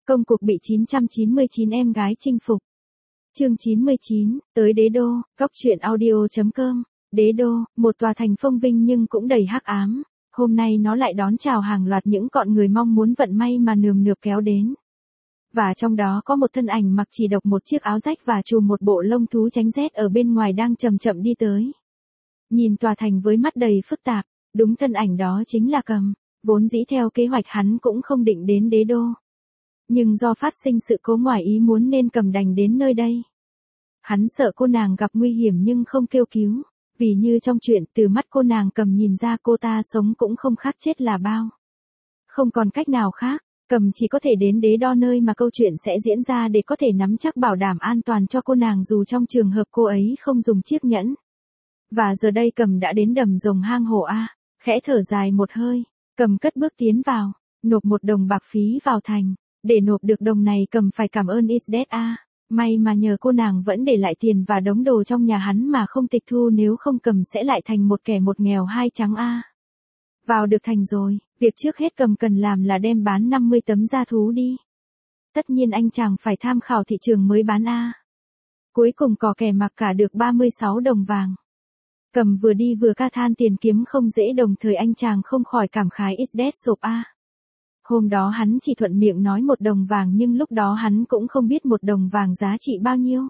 Công cuộc bị 999 em gái chinh phục. Chương 99, tới đế đô, góc truyện audio.com. Đế đô, một tòa thành phong vinh nhưng cũng đầy hắc ám. Hôm nay nó lại đón chào hàng loạt những con người mong muốn vận may mà nườm nượp kéo đến. Và trong đó có một thân ảnh mặc chỉ độc một chiếc áo rách và trùm một bộ lông thú tránh rét ở bên ngoài đang chậm chậm đi tới. Nhìn tòa thành với mắt đầy phức tạp, đúng thân ảnh đó chính là Cầm. Vốn dĩ theo kế hoạch hắn cũng không định đến đế đô. Nhưng do phát sinh sự cố ngoài ý muốn nên Cầm đành đến nơi đây. Hắn sợ cô nàng gặp nguy hiểm nhưng không kêu cứu, vì như trong chuyện từ mắt cô nàng Cầm nhìn ra cô ta sống cũng không khác chết là bao. Không còn cách nào khác, Cầm chỉ có thể đến đế đô nơi mà câu chuyện sẽ diễn ra để có thể nắm chắc bảo đảm an toàn cho cô nàng dù trong trường hợp cô ấy không dùng chiếc nhẫn. Và giờ đây Cầm đã đến đầm rồng hang hổ A, khẽ thở dài một hơi, Cầm cất bước tiến vào, nộp 1 đồng bạc phí vào thành. Để nộp được đồng này Cầm phải cảm ơn Isdet A. May mà nhờ cô nàng vẫn để lại tiền và đống đồ trong nhà hắn mà không tịch thu, nếu không Cầm sẽ lại thành một kẻ một nghèo hai trắng A. Vào được thành rồi, việc trước hết Cầm cần làm là đem bán 50 tấm da thú đi. Tất nhiên anh chàng phải tham khảo thị trường mới bán A. Cuối cùng có kẻ mặc cả được 36 đồng vàng. Cầm vừa đi vừa ca than tiền kiếm không dễ, đồng thời anh chàng không khỏi cảm khái Isdet sộp A. Hôm đó hắn chỉ thuận miệng nói 1 đồng vàng nhưng lúc đó hắn cũng không biết 1 đồng vàng giá trị bao nhiêu.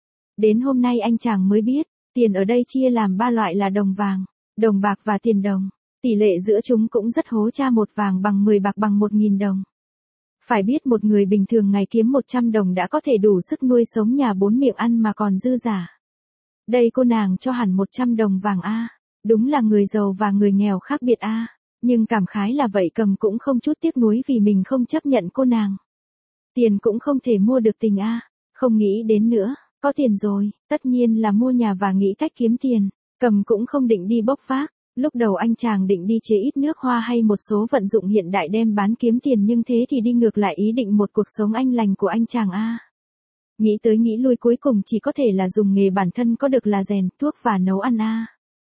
Đến hôm nay anh chàng mới biết, tiền ở đây chia làm 3 loại là đồng vàng, đồng bạc và tiền đồng. Tỷ lệ giữa chúng cũng rất hố cha, 1 vàng bằng 10 bạc bằng 1.000 đồng. Phải biết một người bình thường ngày kiếm 100 đồng đã có thể đủ sức nuôi sống nhà 4 miệng ăn mà còn dư giả. Đây cô nàng cho hẳn 100 đồng vàng A. Đúng là người giàu và người nghèo khác biệt A. Nhưng cảm khái là vậy, Cầm cũng không chút tiếc nuối vì mình không chấp nhận cô nàng. Tiền cũng không thể mua được tình A. Không nghĩ đến nữa, có tiền rồi, tất nhiên là mua nhà và nghĩ cách kiếm tiền. Cầm cũng không định đi bốc vác. Lúc đầu anh chàng định đi chế ít nước hoa hay một số vận dụng hiện đại đem bán kiếm tiền, nhưng thế thì đi ngược lại ý định một cuộc sống anh lành của anh chàng A. Nghĩ tới nghĩ lui cuối cùng chỉ có thể là dùng nghề bản thân có được là rèn, thuốc và nấu ăn A.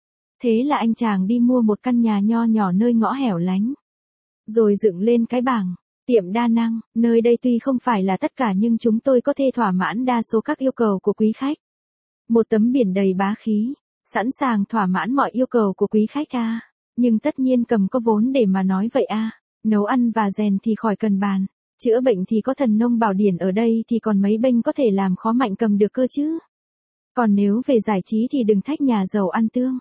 Thế là anh chàng đi mua một căn nhà nho nhỏ nơi ngõ hẻo lánh. Rồi dựng lên cái bảng, tiệm đa năng, nơi đây tuy không phải là tất cả nhưng chúng tôi có thể thỏa mãn đa số các yêu cầu của quý khách. Một tấm biển đầy bá khí, sẵn sàng thỏa mãn mọi yêu cầu của quý khách A. Nhưng tất nhiên Cầm có vốn để mà nói vậy A. Nấu ăn và rèn thì khỏi cần bàn, chữa bệnh thì có thần nông bảo điển ở đây thì còn mấy bênh có thể làm khó mạnh Cầm được cơ chứ. Còn nếu về giải trí thì đừng thách nhà giàu ăn tương.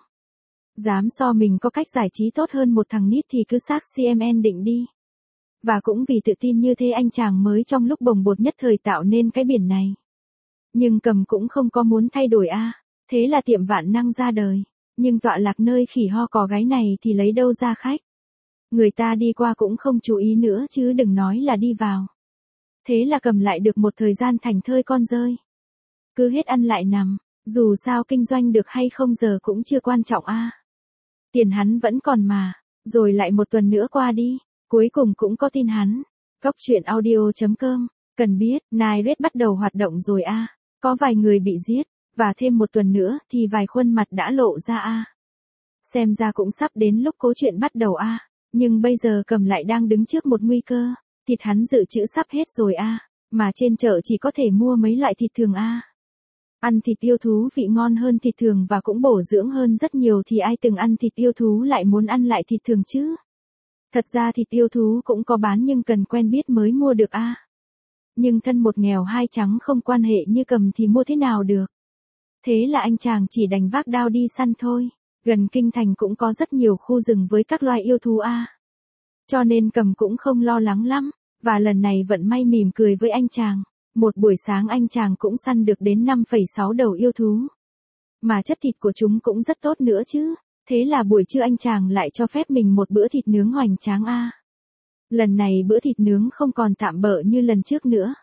Dám so mình có cách giải trí tốt hơn một thằng nít thì cứ xác CMN định đi. Và cũng vì tự tin như thế anh chàng mới trong lúc bồng bột nhất thời tạo nên cái biển này. Nhưng Cầm cũng không có muốn thay đổi A. Thế là tiệm vạn năng ra đời. Nhưng tọa lạc nơi khỉ ho cò gáy này thì lấy đâu ra khách. Người ta đi qua cũng không chú ý nữa chứ đừng nói là đi vào. Thế là Cầm lại được một thời gian thành thơi con rơi. Cứ hết ăn lại nằm, dù sao kinh doanh được hay không giờ cũng chưa quan trọng A. Tiền hắn vẫn còn mà. Rồi lại một tuần nữa qua đi, cuối cùng cũng có tin hắn. Góc truyện audio.com. Cần biết, Nairet bắt đầu hoạt động rồi A. Có vài người bị giết. Và thêm một tuần nữa thì vài khuôn mặt đã lộ ra A. Xem ra cũng sắp đến lúc câu chuyện bắt đầu A. Nhưng bây giờ Cầm lại đang đứng trước một nguy cơ. Thịt hắn dự trữ sắp hết rồi A. Mà trên chợ chỉ có thể mua mấy loại thịt thường A. Ăn thịt yêu thú vị ngon hơn thịt thường và cũng bổ dưỡng hơn rất nhiều, thì ai từng ăn thịt yêu thú lại muốn ăn lại thịt thường chứ. Thật ra thịt yêu thú cũng có bán nhưng cần quen biết mới mua được A. Nhưng thân một nghèo hai trắng không quan hệ như Cầm thì mua thế nào được. Thế là anh chàng chỉ đành vác đao đi săn thôi. Gần kinh thành cũng có rất nhiều khu rừng với các loài yêu thú A. Cho nên Cầm cũng không lo lắng lắm. Và lần này vận may mỉm cười với anh chàng. Một buổi sáng anh chàng cũng săn được đến 5,6 đầu yêu thú. Mà chất thịt của chúng cũng rất tốt nữa chứ. Thế là buổi trưa anh chàng lại cho phép mình một bữa thịt nướng hoành tráng A. Lần này bữa thịt nướng không còn tạm bợ như lần trước nữa.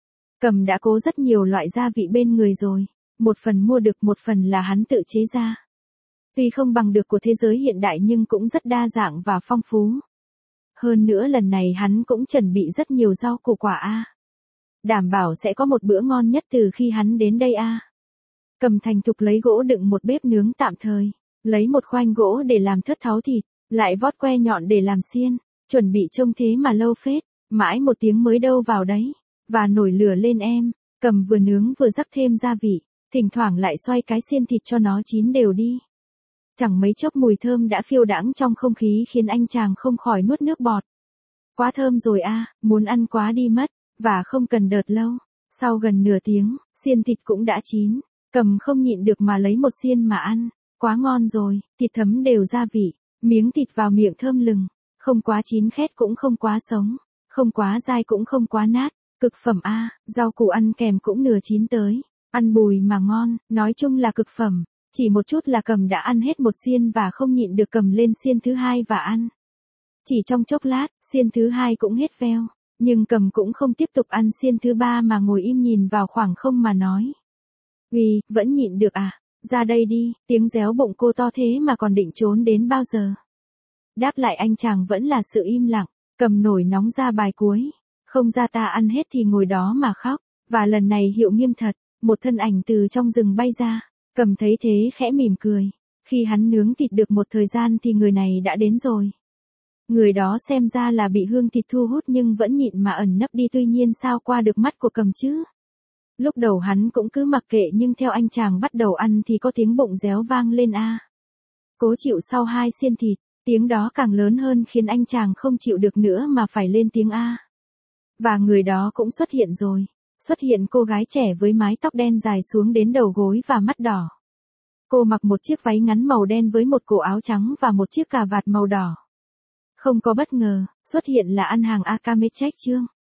Cầm đã cố rất nhiều loại gia vị bên người rồi. Một phần mua được, một phần là hắn tự chế ra. Tuy không bằng được của thế giới hiện đại nhưng cũng rất đa dạng và phong phú. Hơn nữa lần này hắn cũng chuẩn bị rất nhiều rau củ quả A. Đảm bảo sẽ có một bữa ngon nhất từ khi hắn đến đây A. Cầm thành thục lấy gỗ đựng một bếp nướng tạm thời. Lấy một khoanh gỗ để làm thớt tháo thịt. Lại vót que nhọn để làm xiên. Chuẩn bị trông thế mà lâu phết. Mãi một tiếng mới đâu vào đấy. và nổi lửa lên em, Cầm vừa nướng vừa rắc thêm gia vị, thỉnh thoảng lại xoay cái xiên thịt cho nó chín đều đi. Chẳng mấy chốc mùi thơm đã phiêu đãng trong không khí khiến anh chàng không khỏi nuốt nước bọt. Quá thơm rồi a, muốn ăn quá đi mất, và không cần đợt lâu. Sau gần nửa tiếng, xiên thịt cũng đã chín, Cầm không nhịn được mà lấy một xiên mà ăn. Quá ngon rồi, thịt thấm đều gia vị, miếng thịt vào miệng thơm lừng, không quá chín khét cũng không quá sống, không quá dai cũng không quá nát, cực phẩm a, rau củ ăn kèm cũng nửa chín tới, ăn bùi mà ngon, nói chung là cực phẩm. Chỉ một chút là Cầm đã ăn hết một xiên và không nhịn được cầm lên xiên thứ hai và ăn. Chỉ trong chốc lát, xiên thứ hai cũng hết veo, nhưng Cầm cũng không tiếp tục ăn xiên thứ ba mà ngồi im nhìn vào khoảng không mà nói. Uy, vẫn nhịn được à? Ra đây đi, tiếng réo bụng cô to thế mà còn định trốn đến bao giờ? Đáp lại anh chàng vẫn là sự im lặng, Cầm nổi nóng ra bài cuối. Không ra ta ăn hết thì ngồi đó mà khóc, và lần này Hiệu nghiêm thật, một thân ảnh từ trong rừng bay ra. Cầm thấy thế khẽ mỉm cười. Khi hắn nướng thịt được một thời gian thì người này đã đến rồi. Người đó xem ra là bị hương thịt thu hút nhưng vẫn nhịn mà ẩn nấp đi, tuy nhiên sao qua được mắt của Cầm chứ? Lúc đầu hắn cũng cứ mặc kệ nhưng theo anh chàng bắt đầu ăn thì có tiếng bụng réo vang lên a. Cố chịu sau hai xiên thịt, tiếng đó càng lớn hơn khiến anh chàng không chịu được nữa mà phải lên tiếng a. Và người đó cũng xuất hiện rồi. Xuất hiện cô gái trẻ với mái tóc đen dài xuống đến đầu gối và mắt đỏ. Cô mặc một chiếc váy ngắn màu đen với một cổ áo trắng và một chiếc cà vạt màu đỏ. Không có bất ngờ, xuất hiện là ăn hàng Akame Check chương.